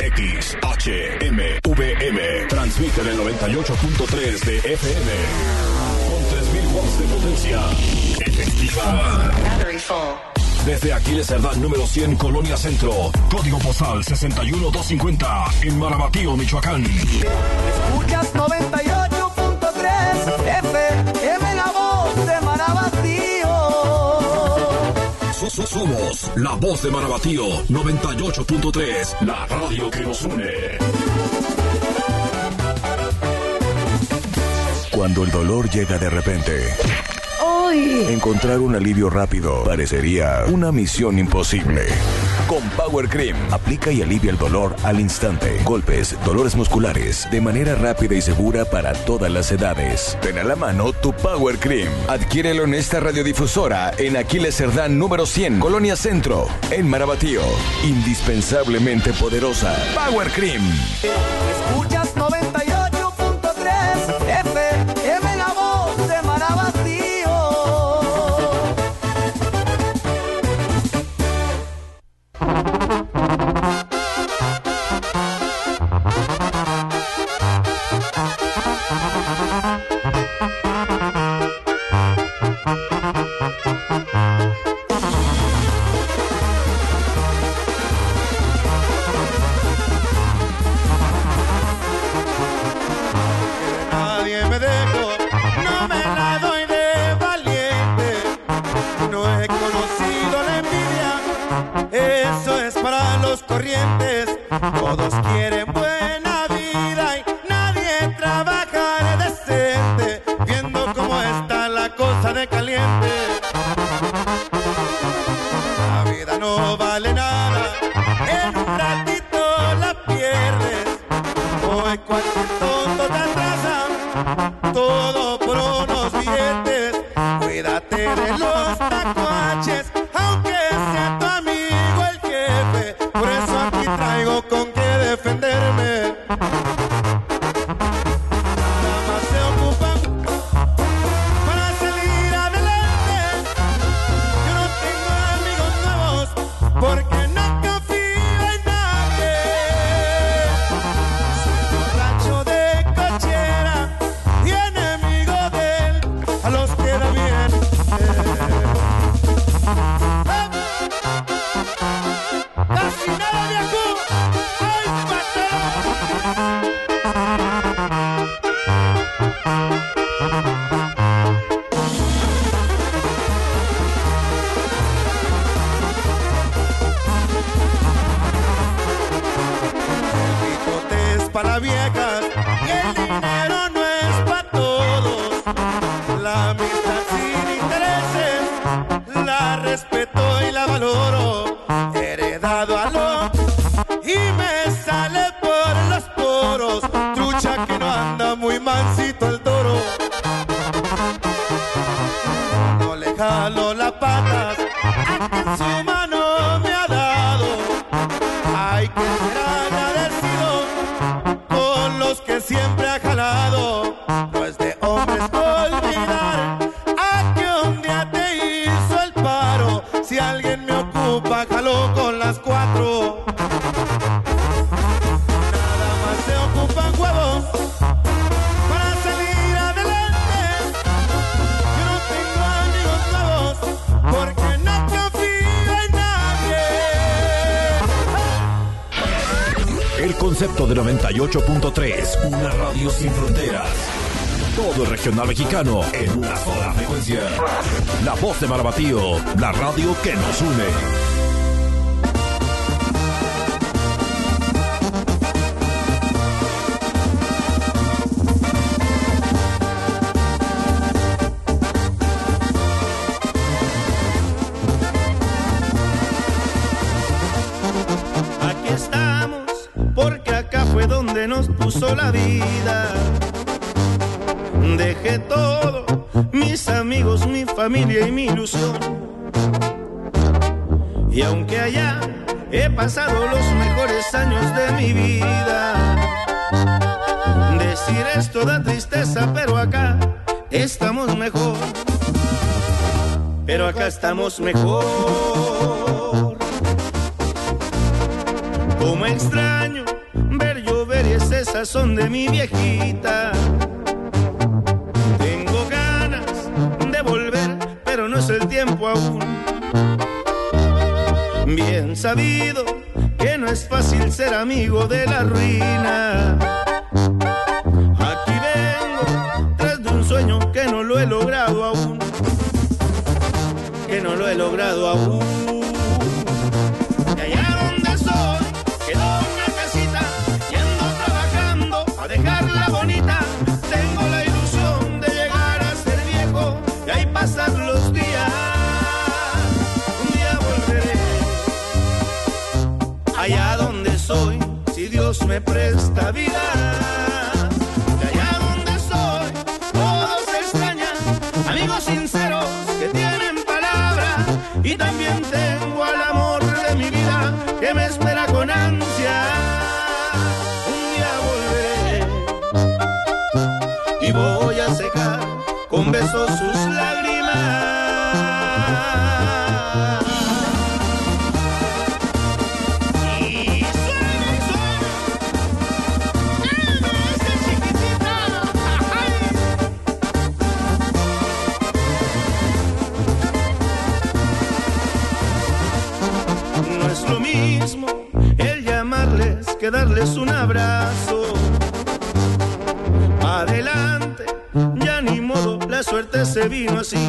XHMVM transmite del 98.3 de FM con 3000 watts de potencia efectiva. Desde Aquiles Cerdán número 100, Colonia Centro, código postal 61250 en Marabatío, Michoacán. Escuchas 98.3 FM, la voz de Marabatío. Somos la voz de Marabatío 98.3, la radio que nos une. Cuando el dolor llega de repente, encontrar un alivio rápido parecería una misión imposible. Con Power Cream, aplica y alivia el dolor al instante. Golpes, dolores musculares, de manera rápida y segura para todas las edades. Ten a la mano tu Power Cream. Adquiérelo en esta radiodifusora en Aquiles Cerdán número 100, Colonia Centro, en Marabatío. Indispensablemente poderosa. Power Cream. Escuchas 98.3 FM, la voz de Marabatío. Todos quieren buena vida y nadie trabaja decente, viendo cómo está la cosa de caliente. La vida no vale nada, en un ratito la pierdes. Hoy cualquier tonto te atrasa, todo por unos billetes. Cuídate de los tacuaches, aunque sea tu amigo el jefe. Por eso aquí traigo con qué defenderme. Nada más se ocupan para salir adelante. Yo no tengo amigos nuevos porque no confío en nadie. Soy borracho de cochera y enemigo de él, a los que da bien. Casi nada de acu. ¡Ay, El bigote es para viejas y el dinero no es para todos. La amistad sin intereses la respeto y la valoro. Heredado a lo y me sale por los poros. Trucha que no anda muy mansito el toro. No le jalo las patas a que en su mano me ha dado. Hay que ser agradecido con los que siempre ha jalado. No es de hombres olvidar a que un día te hizo el paro. Si alguien me ocupa, jaló con las 4. Nada más se ocupan huevos para salir adelante. Yo no tengo amigos nuevos porque no confío en nadie. El concepto de 98.3, una radio sin fronteras. Todo el regional mexicano en una sola frecuencia. La voz de Marabatío, la radio que nos une. Aquí estamos, porque acá fue donde nos puso la vida. Dejé todo, mis amigos, mi familia y mi ilusión. Y aunque allá he pasado los mejores años de mi vida, decir esto da tristeza, pero acá estamos mejor. Pero acá estamos mejor. Como extraño sazón de mi viejita. Tengo ganas de volver, pero no es el tiempo aún. Bien sabido que no es fácil ser amigo de la ruina. Aquí vengo tras de un sueño que no lo he logrado aún. Que no lo he logrado aún. Y allá donde soy quedó una casita, yendo trabajando a dejarla bonita. Tengo la ilusión de llegar a ser viejo y ahí pasar los días. Un día volveré allá donde soy, si Dios me presta vida. De allá donde soy, todos se extrañan, amigos sinceros que tienen palabra. Y también tengo al amor de mi vida que me espera con ansia. Un día volveré y voy a secar con besos sus lágrimas. Lo mismo el llamarles que darles un abrazo. Adelante, ya ni modo, la suerte se vino así.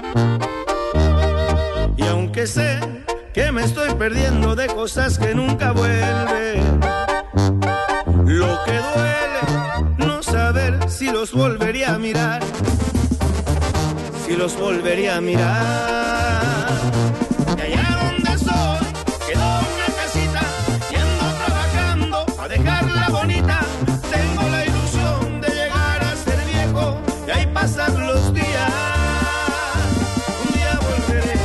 Y aunque sé que me estoy perdiendo de cosas que nunca vuelven, lo que duele no saber si los volvería a mirar, si los volvería a mirar. De allá donde soy quedó una casita, yendo trabajando a dejarla bonita. Tengo la ilusión de llegar a ser viejo y ahí pasar los días. Un día volveré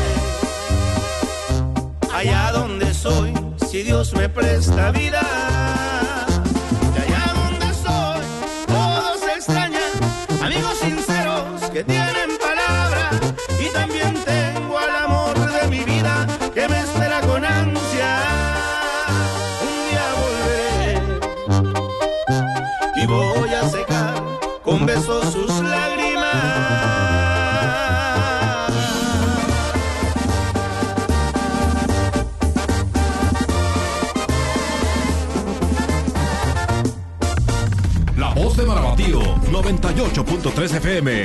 allá donde soy, si Dios me presta vida. De allá donde soy, todos se extrañan, amigos sinceros que tienen palabra. Y también tengo al amor de mi vida que me espera con ansia. Un día volveré y voy a secar con besos sus lágrimas. La voz de Marabatío, 98.3 FM.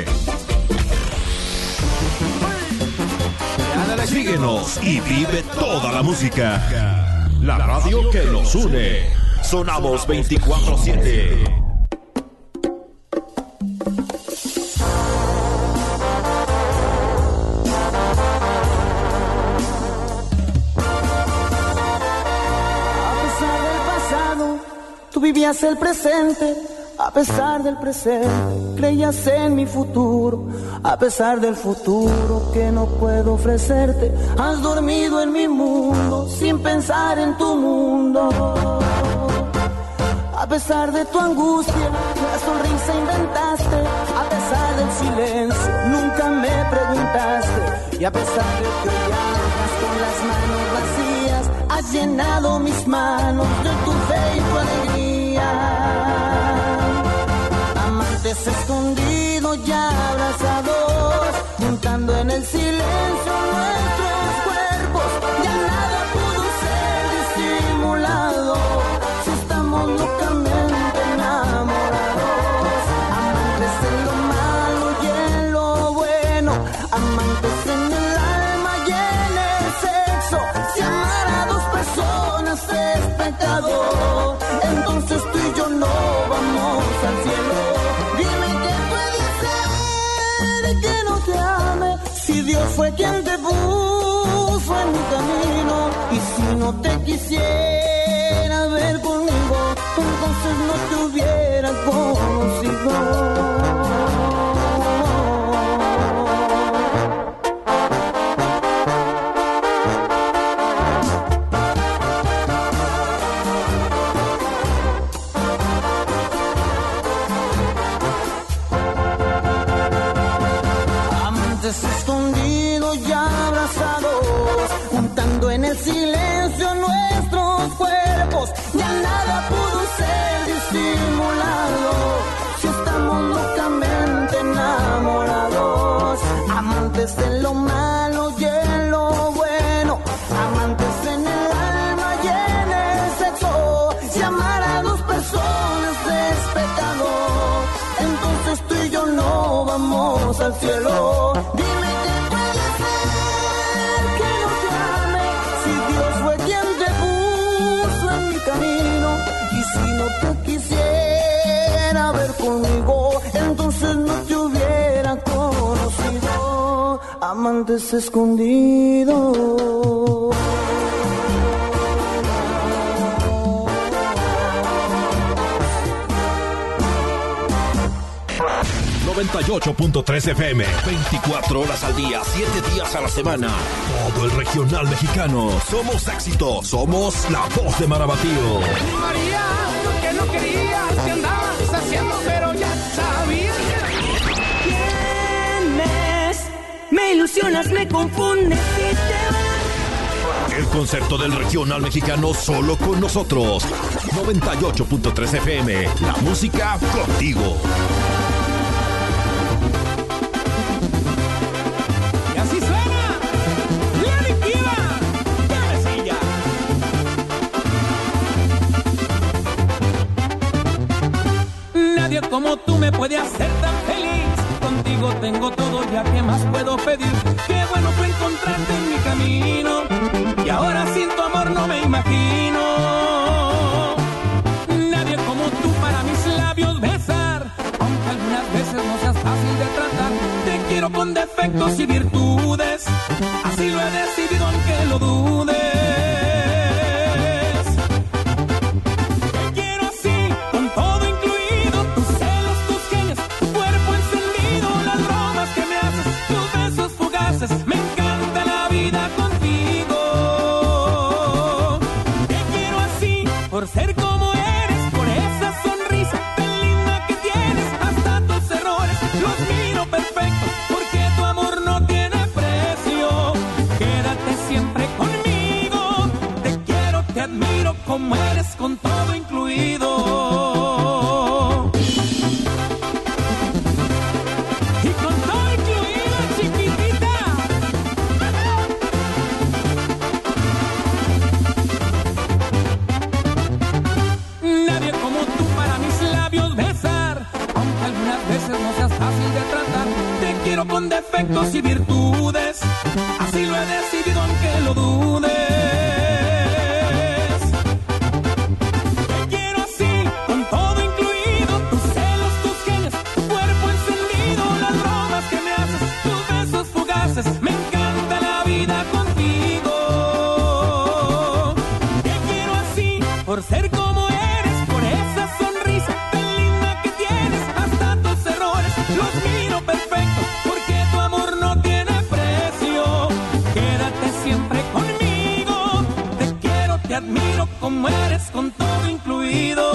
Síguenos y vive toda la música. La radio que nos une. Sonamos 24/7. A pesar del pasado, tú vivías el presente. A pesar del presente, creías en mi futuro. A pesar del futuro que no puedo ofrecerte, has dormido en mi mundo sin pensar en tu mundo. A pesar de tu angustia, la sonrisa inventaste. A pesar del silencio, nunca me preguntaste. Y a pesar de que hoy andas con las manos vacías, has llenado mis manos de tu fe y tu alegría. Amantes escondidos ya abrazados, juntando en el silencio nuestros cuerpos. Ya nada pudo ser disimulado, si estamos locamente enamorados. Amantes en lo malo y en lo bueno, amantes en el alma y en el sexo. Si amar a dos personas es pecado, entonces tú y yo no vamos al cielo. Si Dios fue quien te puso en mi camino, y si no te quisiera ver conmigo, entonces no te hubiera conocido. Escondidos y abrazados, juntando en el silencio nuestros cuerpos. Ya nada pudo ser distinto. ojos al cielo. Dime qué puede ser que no te ame, si Dios fue quien te puso en mi camino. Y si no te quisiera ver conmigo, entonces no te hubiera conocido. Amantes escondidos. 98.3 FM, 24 horas al día, 7 días a la semana. Todo el regional mexicano. Somos éxito, somos la voz de Marabatío. María, lo que no querías, que andabas haciendo, pero ya sabías. ¿Quién es? Me ilusionas, me confundes y te vas. El concepto del regional mexicano solo con nosotros. 98.3 FM, la música contigo. Como tú me puedes hacer tan feliz. Contigo tengo todo, ya que más puedo pedir. Qué bueno fue encontrarte en mi camino. Y ahora sin tu amor no me imagino. Nadie como tú para mis labios besar. Aunque algunas veces no seas fácil de tratar. Te quiero con defectos y virtudes. Así lo he decidido aunque lo dudes. Me encanta la vida contigo. Te quiero así, por ser como eres, por esa sonrisa tan linda que tienes. Hasta tus errores los miro perfectos, porque tu amor no tiene precio. Quédate siempre conmigo. Te quiero, te admiro como eres, con todo incluido. Con defectos y virtudes, así lo he decidido aunque lo dudes. Te quiero así, con todo incluido, tus celos, tus genios, tu cuerpo encendido, las bromas que me haces, tus besos fugaces. Me encanta la vida contigo. Te quiero así, por ser como eres, por esa sonrisa tan linda que tienes. Hasta tus errores los miro perfectos. Admiro como eres, con todo incluido.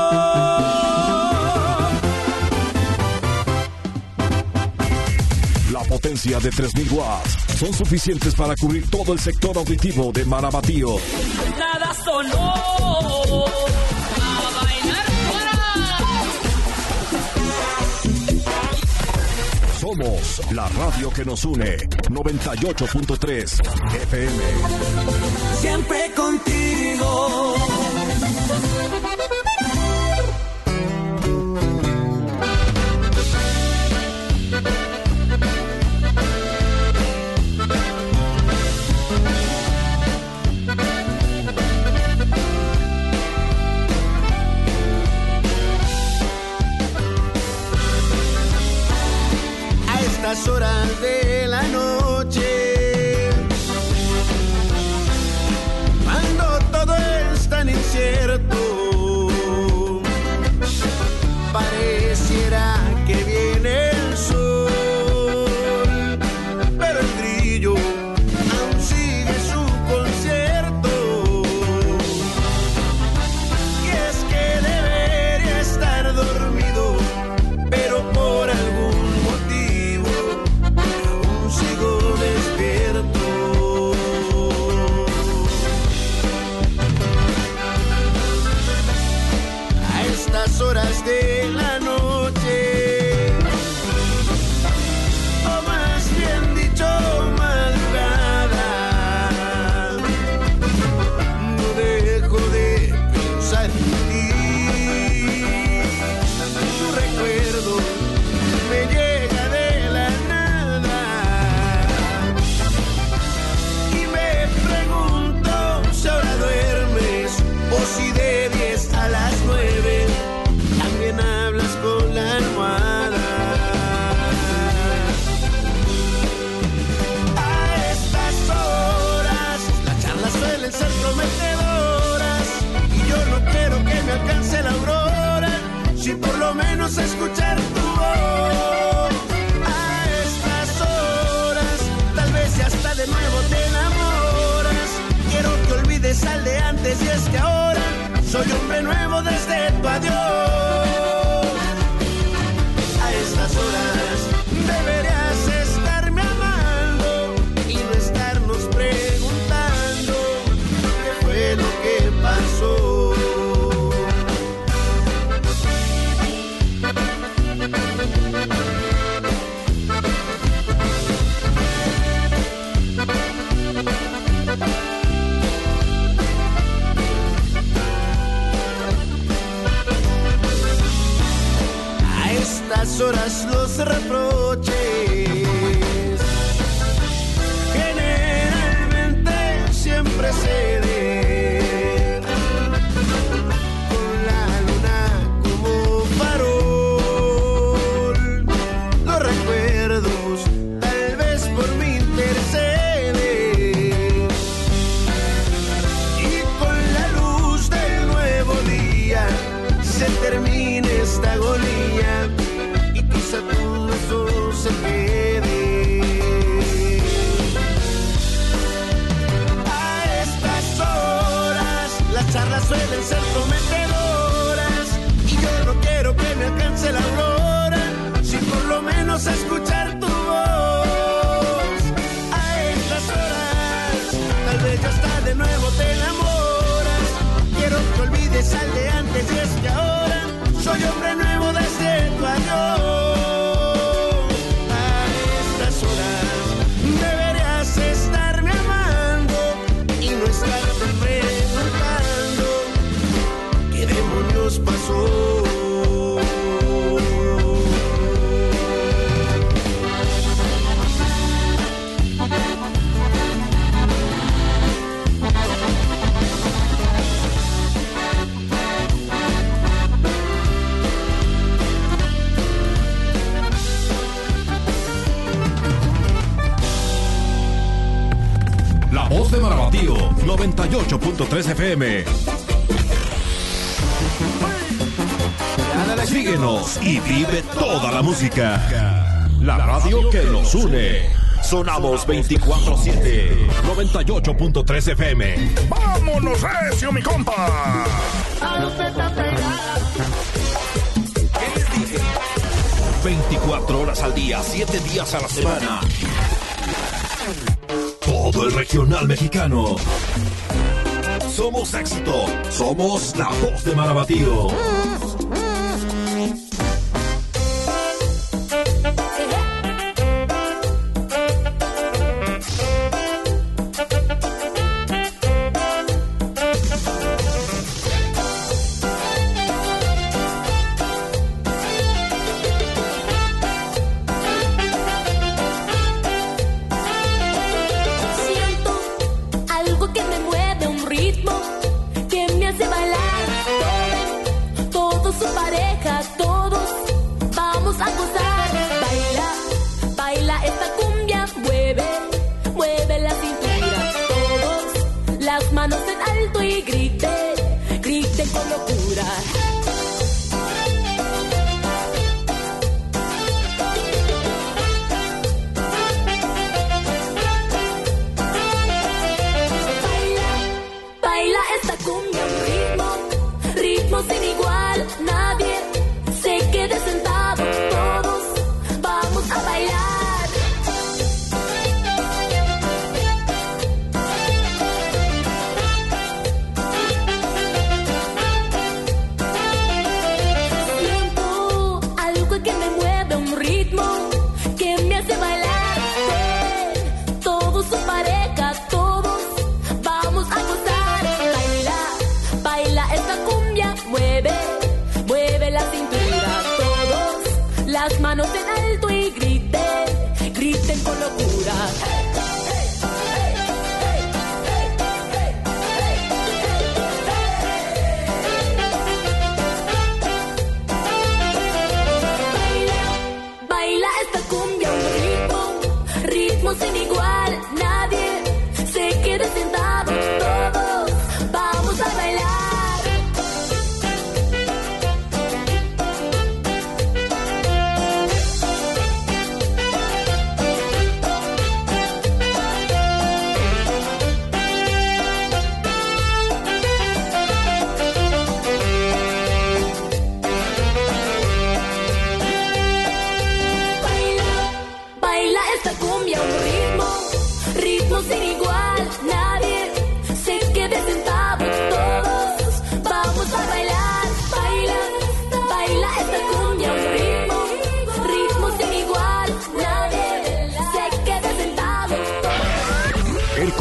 La potencia de 3000 watts son suficientes para cubrir todo el sector auditivo de Marabatío. Nada solo. A bailar fuera. Somos la radio que nos une. 98.3 FM. Siempre contigo. A estas horas de la noche, cuando todo es tan incierto, pareciera que viene el sol, pero el grillo aún sigue su concierto. Y es que debería estar dormido, pero por algún motivo lo menos escuchar tu voz. A estas horas, tal vez si hasta de nuevo te enamoras. Quiero que olvides al de antes, y es que ahora soy hombre nuevo desde tu adiós. A estas horas deberías estarme amando y no estarnos preguntando qué fue lo que pasó. A estas horas los reproches generalmente siempre ceden, con la luna como farol. Los recuerdos tal vez por mí interceden, y con la luz del nuevo día se termina esta agonía y quizá todo eso se quede. A estas horas las charlas suelen ser prometedoras y yo no quiero que me alcance la aurora sin por lo menos escuchar tu voz. A estas horas tal vez ya hasta de nuevo te enamoras. Quiero que olvides al de antes, y es que ahora soy hombre nuevo desde tu adiós. A estas horas deberías estarme amando y no estarte preguntando qué demonios pasó. La Voz de Marabatío, 98.3 FM. Síguenos y vive toda la música. La radio que nos une. Sonamos 24/7, 98.3 FM. ¡Vámonos, recio, mi compa! 24 horas al día, 7 días a la semana. Todo el regional mexicano. Somos éxito. Somos la Voz de Marabatío.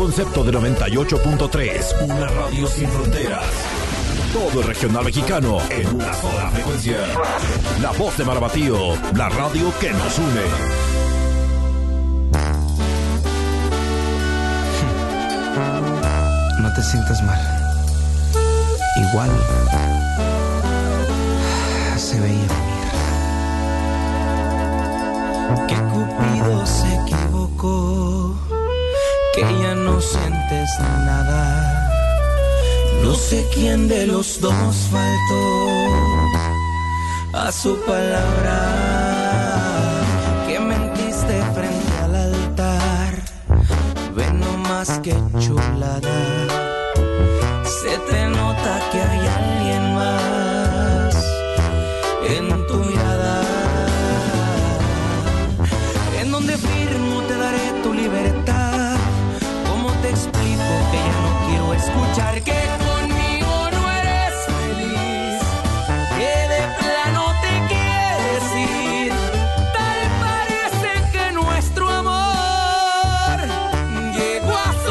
concepto de 98.3, una radio sin fronteras. Todo el regional mexicano en una sola frecuencia. La voz de Marabatío, la radio que nos une. No te sientas mal. Igual se veía venir. Que Cupido se equivocó, que ya no sientes nada. No sé quién de los dos faltó a su palabra. Que mentiste frente al altar. Ve nomás que chulada. Se te nota que hay alguien más en tu mirada. En donde firmo te daré tu libertad. ¿Cómo te explico que ya no quiero escuchar que conmigo no eres feliz? Que de plano te quieres ir. Tal parece que nuestro amor llegó a su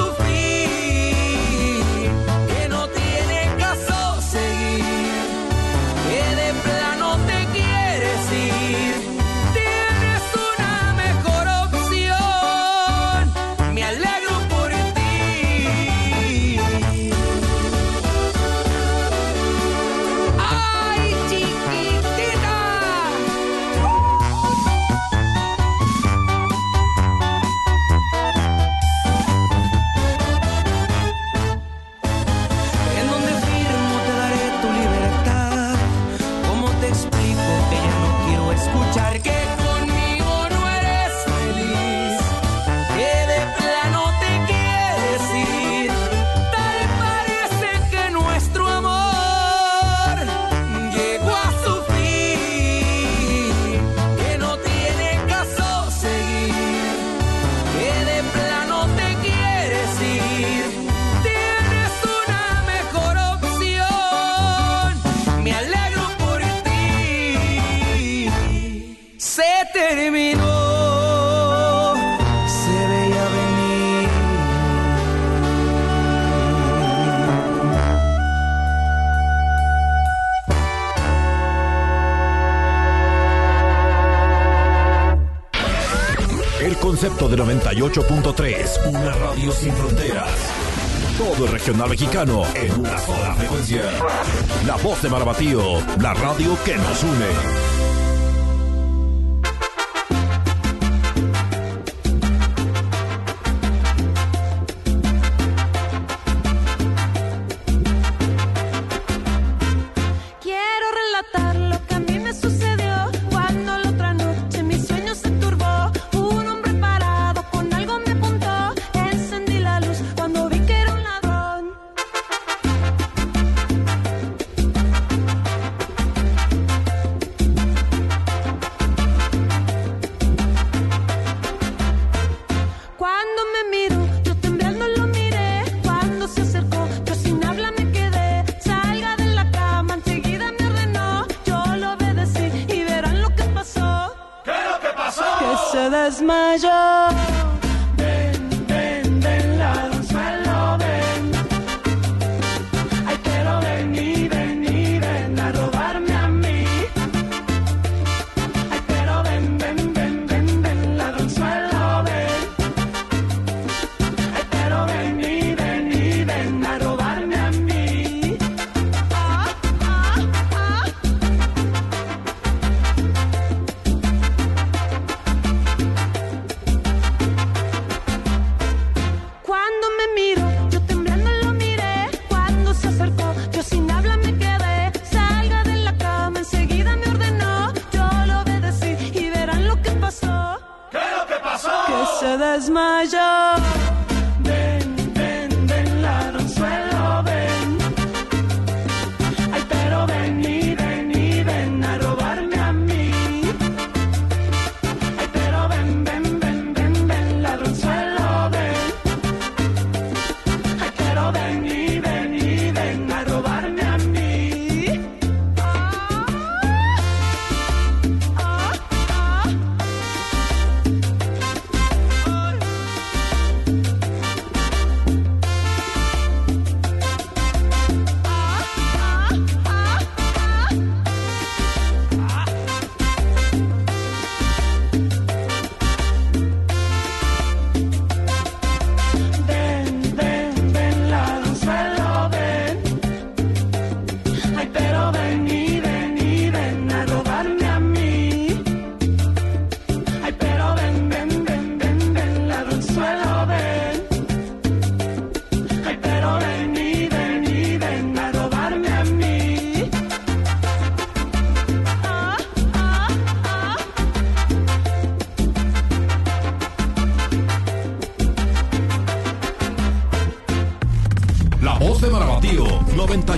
fin. Que no tiene caso seguir. Que de plano te quieres ir. Tienes una mejor opción. Me alegro por ti. ¡Ay, chiquitita! En donde firmo te daré tu libertad. ¿Cómo te explico que ya no quiero escuchar que conmigo no eres feliz? Que de plano te quieres ir. Tal parece que nuestro amor llegó a su fin. Que no tiene caso seguir. Que de plano te quieres ir. Tienes una mejor opción. Me alegro por ti. Se terminó. Se veía venir. El concepto de 98.3, una radio sin fronteras. Todo el regional mexicano en una sola frecuencia. La voz de Marabatío, la radio que nos une. Quiero relatar lo que a mí me sucedió cuando la otra noche mi sueño se turbó. Un hombre parado con algo me apuntó. Encendí la luz cuando vi que era un ladrón. Cuando me miró, yo temblando lo miré. Cuando se acercó, yo sin habla me quedé. Salga de la cama, enseguida me ordenó. Yo lo obedecí y verán lo que pasó. ¿Qué es lo que pasó? Que se desmayó. Ven, ladronzuelo, ven. Ay, pero ven a robarme a mí. Ay, pero ven, ladronzuelo, ven. Ay, pero ven a robarme a mí. Cuando me miró, yo temblando lo miré. Cuando se acercó, yo sin habla me quedé. Salga de la cama, enseguida me ordenó. Yo lo obedecí y verán lo que pasó. ¿Qué es lo que pasó? Que se desmayó. Ven, ladronzuelo, ven. Ay, pero ven a robarme a mí. Ay, pero ven, ladronzuelo, ven. Ay, pero ven a robarme a mí.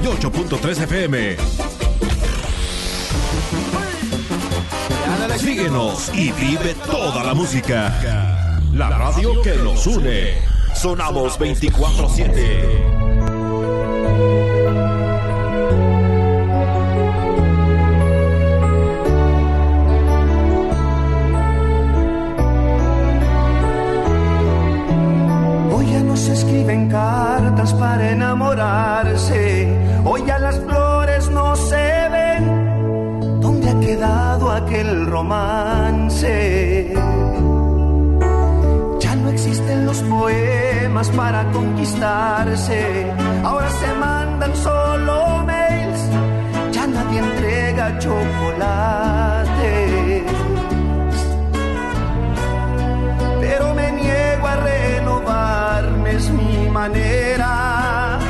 98.3 FM. Síguenos y vive toda la música. La radio que nos une. Sonamos 24/7. Se escriben cartas para enamorarse. Hoy ya las flores no se ven. ¿Dónde ha quedado aquel romance? Ya no existen los poemas para conquistarse. Ahora se mandan solo mails. Ya nadie entrega chocolates. Pero me niego a renovarme, es mi manera.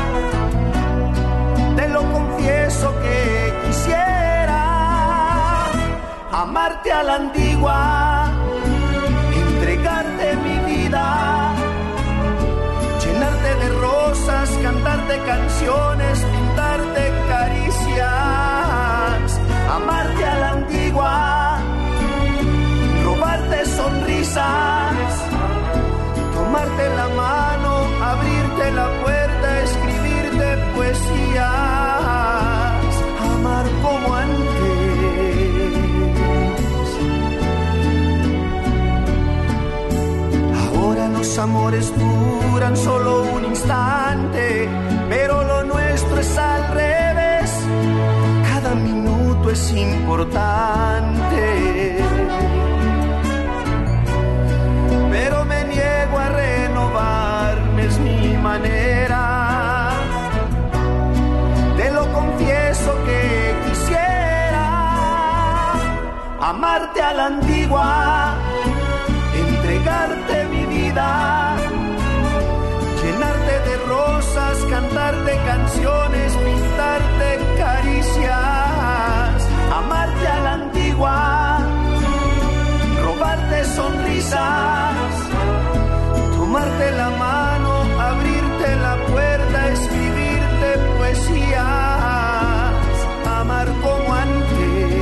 Te lo confieso que quisiera amarte a la antigua, entregarte mi vida, llenarte de rosas, cantarte canciones, pintarte caricias, amarte a la antigua, robarte sonrisas, tomarte la mano, abrirte la puerta, escribirte poesías, amar como antes. Ahora los amores duran solo un instante, pero lo nuestro es al revés. Cada minuto es importante. Pero me niego a renovarme, es mi manera. Te lo confieso que quisiera amarte a la antigua, entregarte mi vida, llenarte de rosas, cantarte canciones, pintarte caricias, amarte a la antigua, robarte sonrisas, tomarte la mano, abrirte la puerta, escribirte poesías, amar como antes.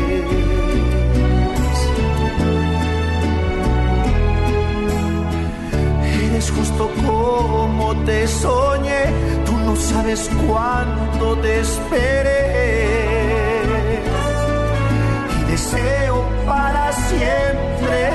Eres justo como te soñé, tú no sabes cuánto te esperé y deseo para siempre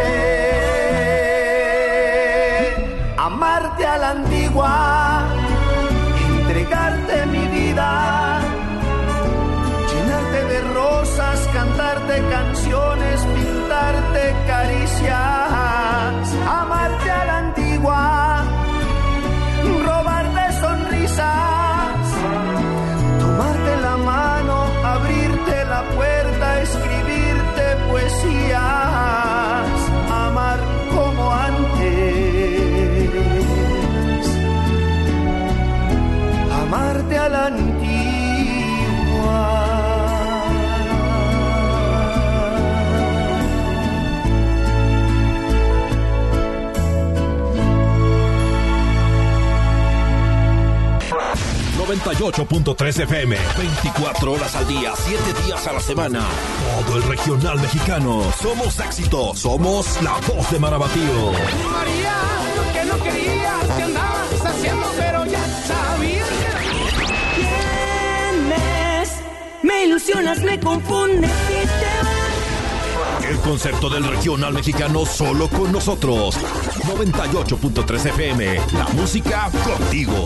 amarte a la antigua, entregarte mi vida, llenarte de rosas, cantarte canciones, pintarte caricias, amarte a la antigua, robarte sonrisas, tomarte la mano, abrirte la puerta, escribirte poesías, amar como antes, amarte a la antigua. 98.3 FM, 24 horas al día, 7 días a la semana. Todo el regional mexicano. Somos éxito, somos la voz de Marabatío. María, lo que no querías, que andabas haciendo, pero ya sabías. ¿Quién es? Me ilusionas, me confundes y te vas. El concepto del regional mexicano solo con nosotros. 98.3 FM, la música contigo.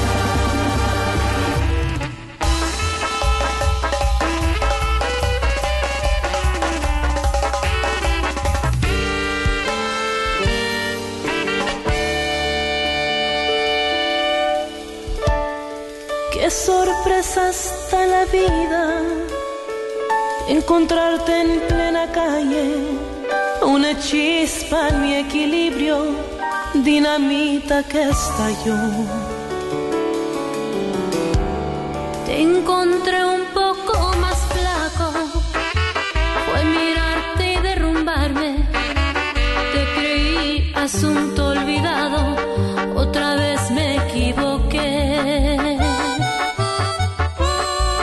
Qué sorpresa está la vida, encontrarte en plena calle, una chispa en mi equilibrio, dinamita que estalló. Te encontré un poco más flaco, fue mirarte y derrumbarme. Te creí asunto olvidado, otra vez me equivoqué.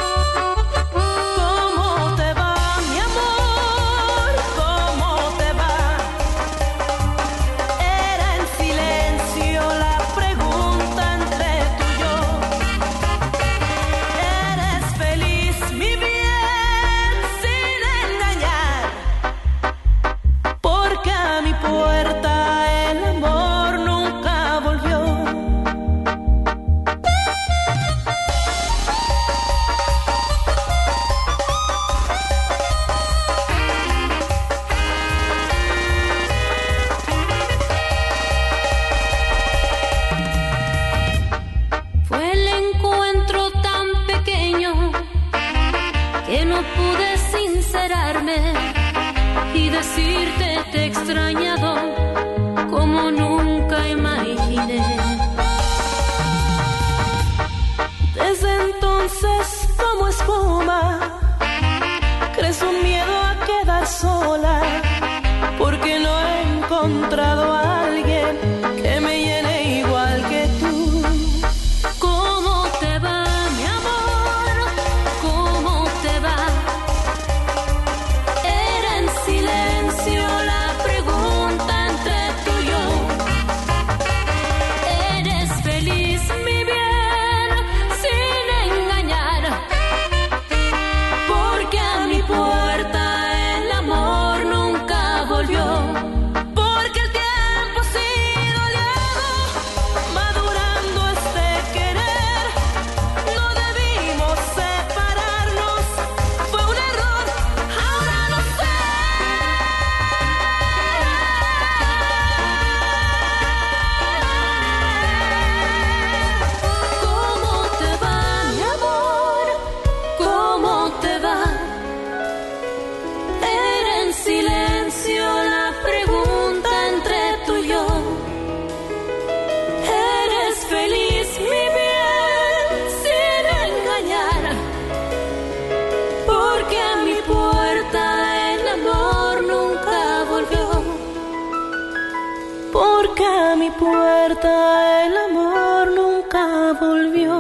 que no pude sincerarme y decirte te he extrañado como nunca imaginé. Desde entonces, como espuma, crece un miedo a quedar sola, porque no he encontrado a alguien que me llene igual que tú. ¿Cómo te va, mi amor? ¿Cómo te va? Era en silencio la pregunta entre tú y yo. ¿Eres feliz, mi bien, sin engañar? Porque a mi puerta el amor nunca volvió. Porque el tiempo ha sido aliado, madurando este querer. No debimos separarnos, fue un error, ahora lo sé. ¿Cómo te va, mi amor? ¿Cómo te va? Era en silencio la pregunta entre tú y yo. ¿Eres feliz, mi bien, sin engañar? Porque a mi puerta el amor nunca volvió. Porque a mi puerta el amor nunca volvió.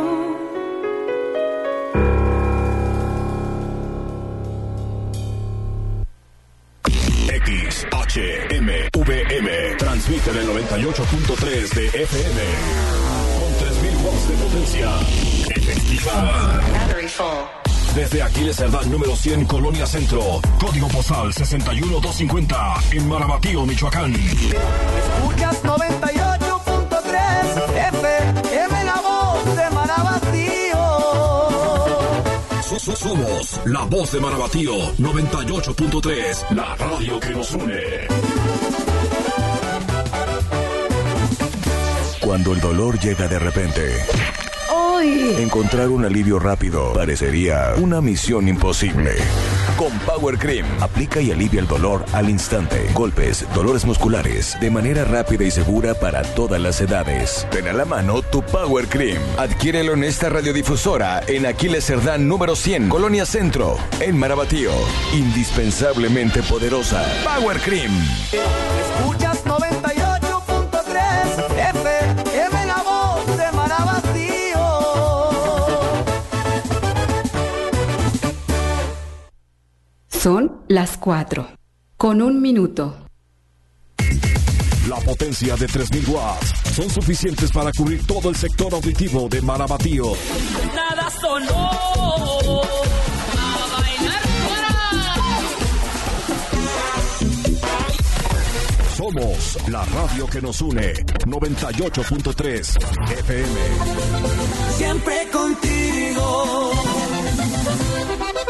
XHMVM transmite en el 98.3 de FM con 3000 watts de potencia efectiva. Desde Aquiles Cerdán número 100, Colonia Centro, código postal 61250 en Marabatío, Michoacán. Escuchas 98.3 FM, la voz de Marabatío. Somos la voz de Marabatío 98.3, la radio que nos une. Cuando el dolor llega de repente, encontrar un alivio rápido parecería una misión imposible. Con Power Cream, aplica y alivia el dolor al instante. Golpes, dolores musculares, de manera rápida y segura para todas las edades. Ten a la mano tu Power Cream. Adquiérelo en esta radiodifusora en Aquiles Cerdán número 100, Colonia Centro, en Marabatío. Indispensablemente poderosa. Power Cream. Escuchas 98.3 FM, la voz de Marabatío. Son las 4, con 1 minuto. La potencia de 3000 watts son suficientes para cubrir todo el sector auditivo de Marabatío. Nada sonó. A bailar para. Somos la radio que nos une. 98.3 FM. Siempre contigo.